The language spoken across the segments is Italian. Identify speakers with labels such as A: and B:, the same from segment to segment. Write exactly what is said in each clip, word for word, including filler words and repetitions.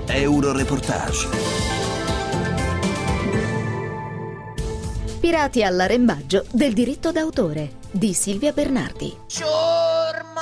A: Euroreportage.
B: Pirati all'arrembaggio del diritto d'autore di Silvia Bernardi.
C: Ciurma!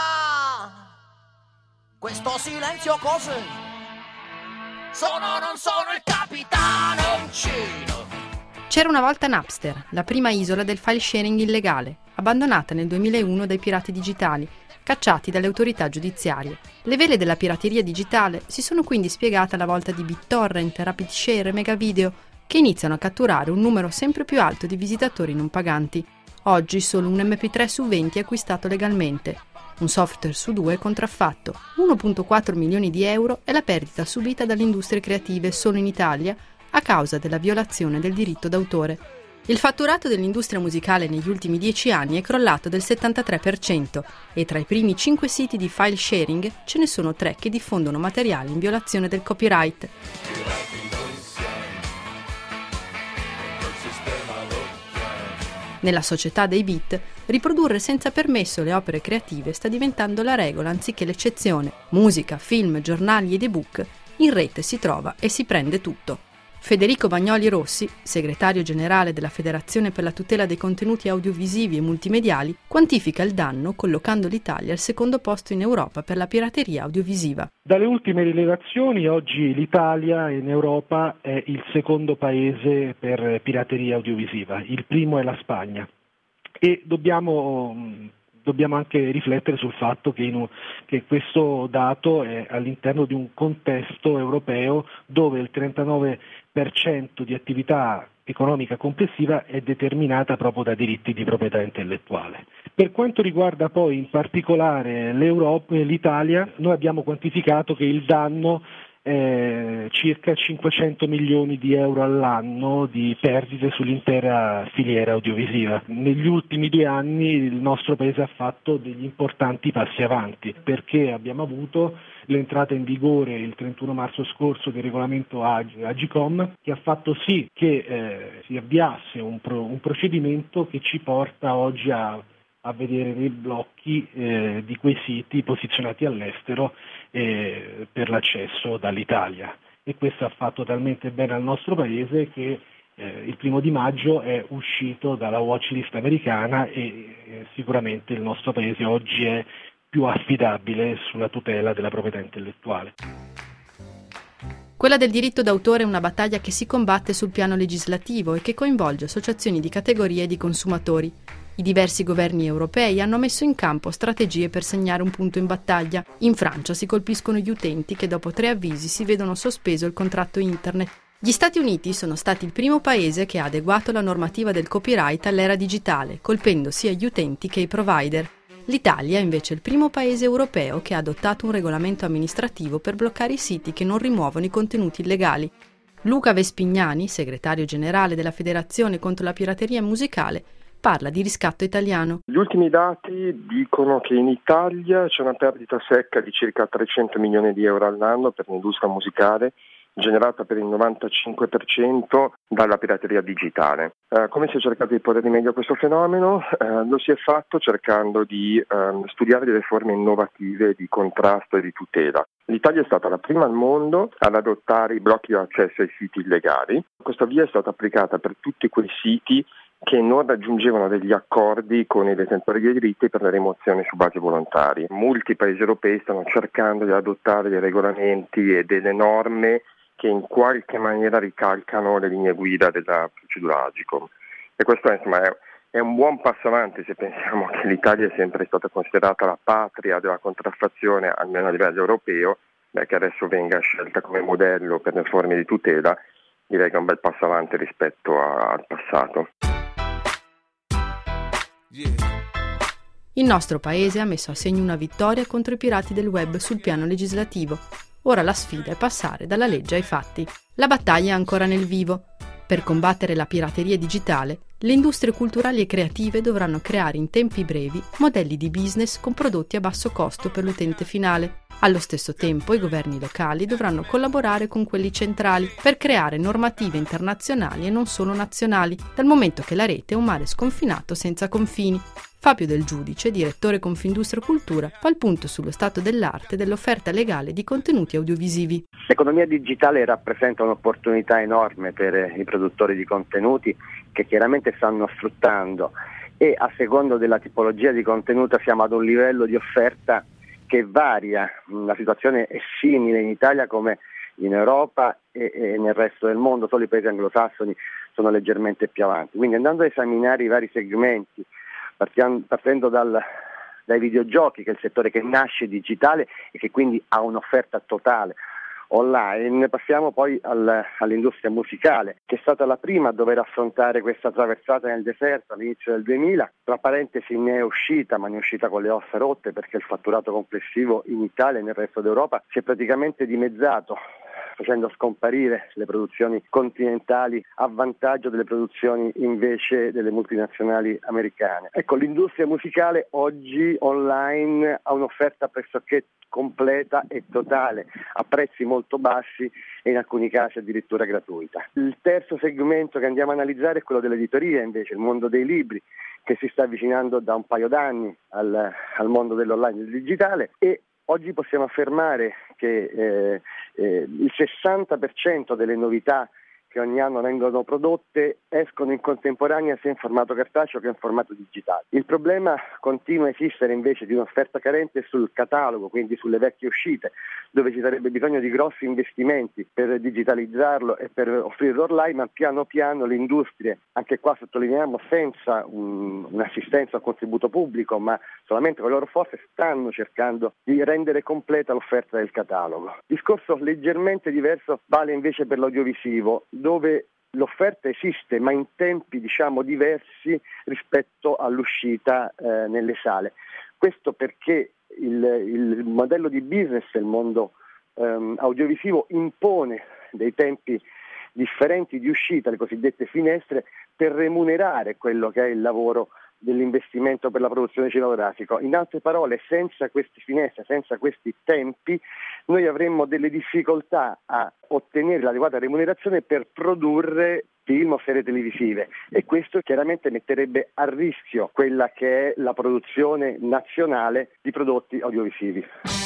C: Questo silenzio cos'è? Sono o non sono il capitano uncino.
D: C'era una volta Napster, la prima isola del file sharing illegale, abbandonata nel duemilauno dai pirati digitali, cacciati dalle autorità giudiziarie. Le vele della pirateria digitale si sono quindi spiegate alla volta di BitTorrent, Rapid Share e Megavideo, che iniziano a catturare un numero sempre più alto di visitatori non paganti. Oggi solo un emme pi tre su venti è acquistato legalmente. Un software su due è contraffatto. uno virgola quattro milioni di euro è la perdita subita dalle industrie creative solo in Italia a causa della violazione del diritto d'autore. Il fatturato dell'industria musicale negli ultimi dieci anni è crollato del settantatré per cento e tra i primi cinque siti di file sharing ce ne sono tre che diffondono materiali in violazione del copyright. Nella società dei bit, riprodurre senza permesso le opere creative sta diventando la regola anziché l'eccezione. Musica, film, giornali ed ebook, in rete si trova e si prende tutto. Federico Bagnoli Rossi, segretario generale della Federazione per la tutela dei contenuti audiovisivi e multimediali, quantifica il danno collocando l'Italia al secondo posto in Europa per la pirateria audiovisiva.
E: Dalle ultime rilevazioni oggi l'Italia in Europa è il secondo paese per pirateria audiovisiva, il primo è la Spagna e dobbiamo... Dobbiamo anche riflettere sul fatto che, in un, che questo dato è all'interno di un contesto europeo dove il trentanove per cento di attività economica complessiva è determinata proprio da diritti di proprietà intellettuale. Per quanto riguarda poi in particolare l'Europa e l'Italia, noi abbiamo quantificato che il danno Eh, circa cinquecento milioni di euro all'anno di perdite sull'intera filiera audiovisiva. Negli ultimi due anni il nostro paese ha fatto degli importanti passi avanti perché abbiamo avuto l'entrata in vigore il trentuno marzo scorso del regolamento Agicom che ha fatto sì che eh, si avviasse un, pro, un procedimento che ci porta oggi a a vedere dei blocchi eh, di quei siti posizionati all'estero eh, per l'accesso dall'Italia e questo ha fatto talmente bene al nostro paese che eh, il primo di maggio è uscito dalla watchlist americana e eh, sicuramente il nostro paese oggi è più affidabile sulla tutela della proprietà intellettuale.
D: Quella del diritto d'autore è una battaglia che si combatte sul piano legislativo e che coinvolge associazioni di categorie e di consumatori. I diversi governi europei hanno messo in campo strategie per segnare un punto in battaglia. In Francia si colpiscono gli utenti che dopo tre avvisi si vedono sospeso il contratto internet. Gli Stati Uniti sono stati il primo paese che ha adeguato la normativa del copyright all'era digitale, colpendo sia gli utenti che i provider. L'Italia è invece il primo paese europeo che ha adottato un regolamento amministrativo per bloccare i siti che non rimuovono i contenuti illegali. Luca Vespignani, segretario generale della Federazione contro la pirateria musicale, parla di riscatto italiano.
F: Gli ultimi dati dicono che in Italia c'è una perdita secca di circa trecento milioni di euro all'anno per l'industria musicale, generata per il novantacinque per cento dalla pirateria digitale. Eh, come si è cercato di porre rimedio a questo fenomeno? Eh, lo si è fatto cercando di eh, studiare delle forme innovative di contrasto e di tutela. L'Italia è stata la prima al mondo ad adottare i blocchi di accesso ai siti illegali. Questa via è stata applicata per tutti quei siti che non raggiungevano degli accordi con i detentori dei diritti per la rimozione su base volontaria. Molti paesi europei stanno cercando di adottare dei regolamenti e delle norme che in qualche maniera ricalcano le linee guida della procedura Agicom. E questo insomma, è, è un buon passo avanti se pensiamo che l'Italia è sempre stata considerata la patria della contraffazione, almeno a livello europeo, beh, che adesso venga scelta come modello per le forme di tutela, direi che è un bel passo avanti rispetto a, al passato.
D: Il nostro paese ha messo a segno una vittoria contro i pirati del web sul piano legislativo. Ora la sfida è passare dalla legge ai fatti. La battaglia è ancora nel vivo. Per combattere la pirateria digitale, le industrie culturali e creative dovranno creare in tempi brevi modelli di business con prodotti a basso costo per l'utente finale. Allo stesso tempo i governi locali dovranno collaborare con quelli centrali per creare normative internazionali e non solo nazionali, dal momento che la rete è un mare sconfinato senza confini. Fabio Del Giudice, direttore Confindustria Cultura, fa il punto sullo stato dell'arte e dell'offerta legale di contenuti audiovisivi.
A: L'economia digitale rappresenta un'opportunità enorme per i produttori di contenuti che chiaramente stanno sfruttando, e a secondo della tipologia di contenuto siamo ad un livello di offerta che varia. La situazione è simile in Italia come in Europa e, e nel resto del mondo, solo i paesi anglosassoni sono leggermente più avanti. Quindi andando a esaminare i vari segmenti, partiamo, partendo dal, dai videogiochi, che è il settore che nasce digitale e che quindi ha un'offerta totale online, passiamo poi al, all'industria musicale, che è stata la prima a dover affrontare questa traversata nel deserto all'inizio del duemila. Tra parentesi, ne è uscita, ma ne è uscita con le ossa rotte, perché il fatturato complessivo in Italia e nel resto d'Europa si è praticamente dimezzato, facendo scomparire le produzioni continentali a vantaggio delle produzioni invece delle multinazionali americane. Ecco, l'industria musicale oggi online ha un'offerta pressoché completa e totale, a prezzi molto bassi e in alcuni casi addirittura gratuita. Il terzo segmento che andiamo a analizzare è quello dell'editoria, invece, il mondo dei libri, che si sta avvicinando da un paio d'anni al, al mondo dell'online e del digitale, e oggi possiamo affermare che eh, eh, il sessanta per cento delle novità che ogni anno vengono prodotte escono in contemporanea sia in formato cartaceo che in formato digitale. Il problema continua a esistere invece di un'offerta carente sul catalogo, quindi sulle vecchie uscite, dove ci sarebbe bisogno di grossi investimenti per digitalizzarlo e per offrirlo online, ma piano piano le industrie, anche qua sottolineiamo senza un, un'assistenza o un contributo pubblico, ma solamente con le loro forze, stanno cercando di rendere completa l'offerta del catalogo. Discorso leggermente diverso vale invece per l'audiovisivo, dove l'offerta esiste ma in tempi diciamo diversi rispetto all'uscita eh, nelle sale. Questo perché il, il modello di business del mondo ehm, audiovisivo impone dei tempi differenti di uscita, le cosiddette finestre, per remunerare quello che è il lavoro dell'investimento per la produzione cinematografica. In altre parole, senza queste finestre, senza questi tempi, noi avremmo delle difficoltà a ottenere l'adeguata remunerazione per produrre film o serie televisive, e questo chiaramente metterebbe a rischio quella che è la produzione nazionale di prodotti audiovisivi.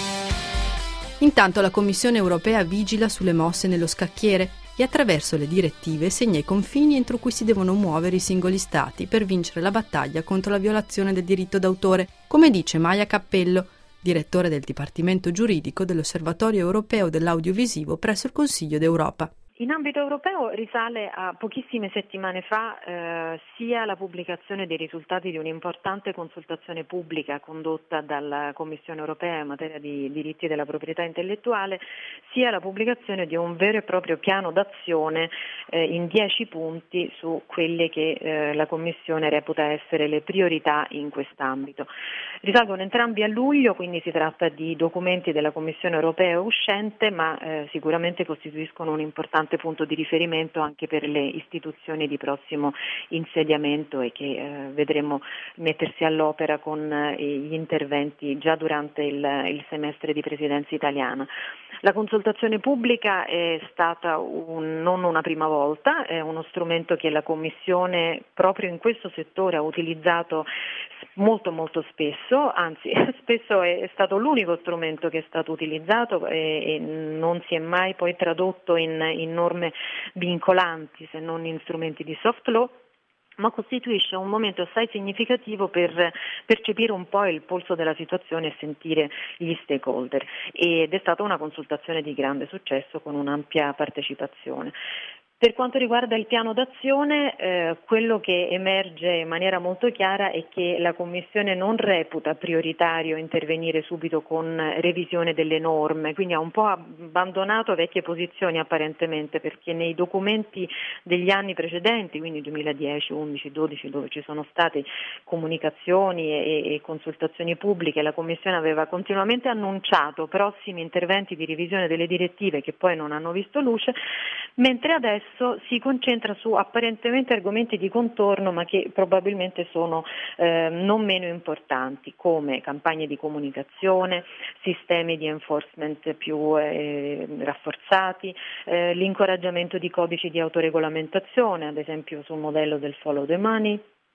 D: Intanto la Commissione europea vigila sulle mosse nello scacchiere e attraverso le direttive segna i confini entro cui si devono muovere i singoli stati per vincere la battaglia contro la violazione del diritto d'autore, come dice Maia Cappello, direttore del Dipartimento Giuridico dell'Osservatorio Europeo dell'Audiovisivo presso il Consiglio d'Europa.
G: In ambito europeo risale a pochissime settimane fa eh, sia la pubblicazione dei risultati di un'importante consultazione pubblica condotta dalla Commissione europea in materia di diritti della proprietà intellettuale, sia la pubblicazione di un vero e proprio piano d'azione eh, in dieci punti su quelle che eh, la Commissione reputa essere le priorità in quest'ambito. Risalgono entrambi a luglio, quindi si tratta di documenti della Commissione europea uscente, ma eh, sicuramente costituiscono un importante punto di riferimento anche per le istituzioni di prossimo insediamento e che eh, vedremo mettersi all'opera con eh, gli interventi già durante il, il semestre di presidenza italiana. La consultazione pubblica è stata un, non una prima volta, è uno strumento che la Commissione proprio in questo settore ha utilizzato molto molto spesso, anzi spesso è stato l'unico strumento che è stato utilizzato e, e non si è mai poi tradotto in, in norme vincolanti se non in strumenti di soft law, ma costituisce un momento assai significativo per percepire un po' il polso della situazione e sentire gli stakeholder, ed è stata una consultazione di grande successo con un'ampia partecipazione. Per quanto riguarda il piano d'azione, eh, quello che emerge in maniera molto chiara è che la Commissione non reputa prioritario intervenire subito con revisione delle norme, quindi ha un po' abbandonato vecchie posizioni apparentemente, perché nei documenti degli anni precedenti, quindi duemiladieci, undici, dodici, dove ci sono state comunicazioni e, e consultazioni pubbliche, la Commissione aveva continuamente annunciato prossimi interventi di revisione delle direttive che poi non hanno visto luce, mentre adesso si concentra su apparentemente argomenti di contorno, ma che probabilmente sono eh, non meno importanti, come campagne di comunicazione, sistemi di enforcement più eh, rafforzati, eh, l'incoraggiamento di codici di autoregolamentazione, ad esempio sul modello del follow the money,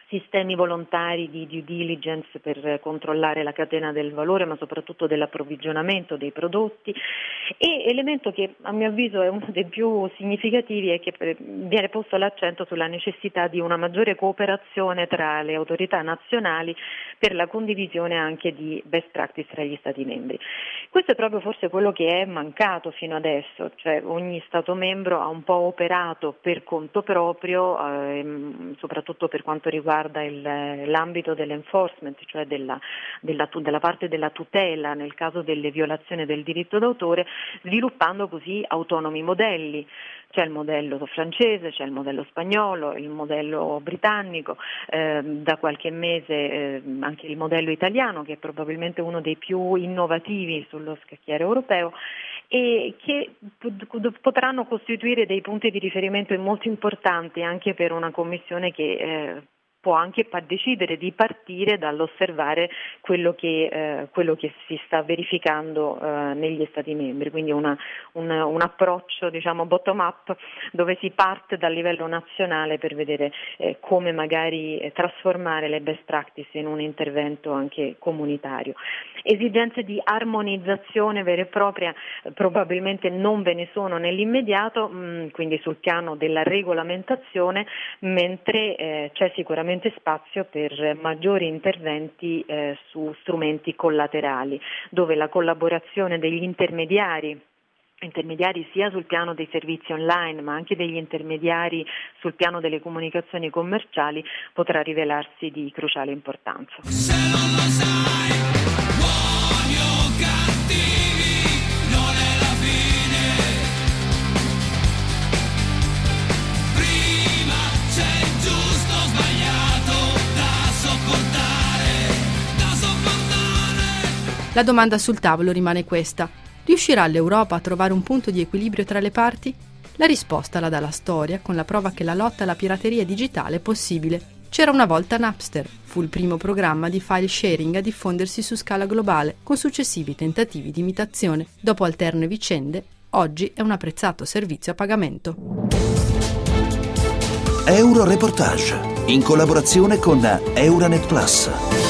G: sistemi volontari di due diligence per controllare la catena del valore, ma soprattutto dell'approvvigionamento dei prodotti. E elemento che a mio avviso è uno dei più significativi è che viene posto l'accento sulla necessità di una maggiore cooperazione tra le autorità nazionali per la condivisione anche di best practice tra gli Stati membri. Questo è proprio forse quello che è mancato fino adesso, cioè ogni Stato membro ha un po' operato per conto proprio, ehm, soprattutto per quanto riguarda Il, l'ambito dell'enforcement, cioè della, della, della parte della tutela nel caso delle violazioni del diritto d'autore, sviluppando così autonomi modelli. C'è il modello francese, c'è il modello spagnolo, il modello britannico, eh, da qualche mese eh, anche il modello italiano, che è probabilmente uno dei più innovativi sullo scacchiere europeo, e che potranno costituire dei punti di riferimento molto importanti anche per una commissione che eh, può anche decidere di partire dall'osservare quello che, eh, quello che si sta verificando eh, negli Stati membri, quindi una, un, un approccio diciamo bottom up, dove si parte dal livello nazionale per vedere eh, come magari eh, trasformare le best practice in un intervento anche comunitario. Esigenze di armonizzazione vera e propria eh, probabilmente non ve ne sono nell'immediato, mh, quindi sul piano della regolamentazione, mentre eh, c'è sicuramente spazio per maggiori interventi eh, su strumenti collaterali, dove la collaborazione degli intermediari intermediari sia sul piano dei servizi online ma anche degli intermediari sul piano delle comunicazioni commerciali potrà rivelarsi di cruciale importanza.
H: Se non lo sai, buoni o cattivi, non è la fine. Prima c'è il giusto o sbagliato da sopportare, da sopportare.
D: La domanda sul tavolo rimane questa: riuscirà l'Europa a trovare un punto di equilibrio tra le parti? La risposta la dà la storia, con la prova che la lotta alla pirateria digitale è possibile. C'era una volta Napster, fu il primo programma di file sharing a diffondersi su scala globale, con successivi tentativi di imitazione. Dopo alterne vicende, oggi è un apprezzato servizio a pagamento.
I: Euroreportage, in collaborazione con Euranet Plus.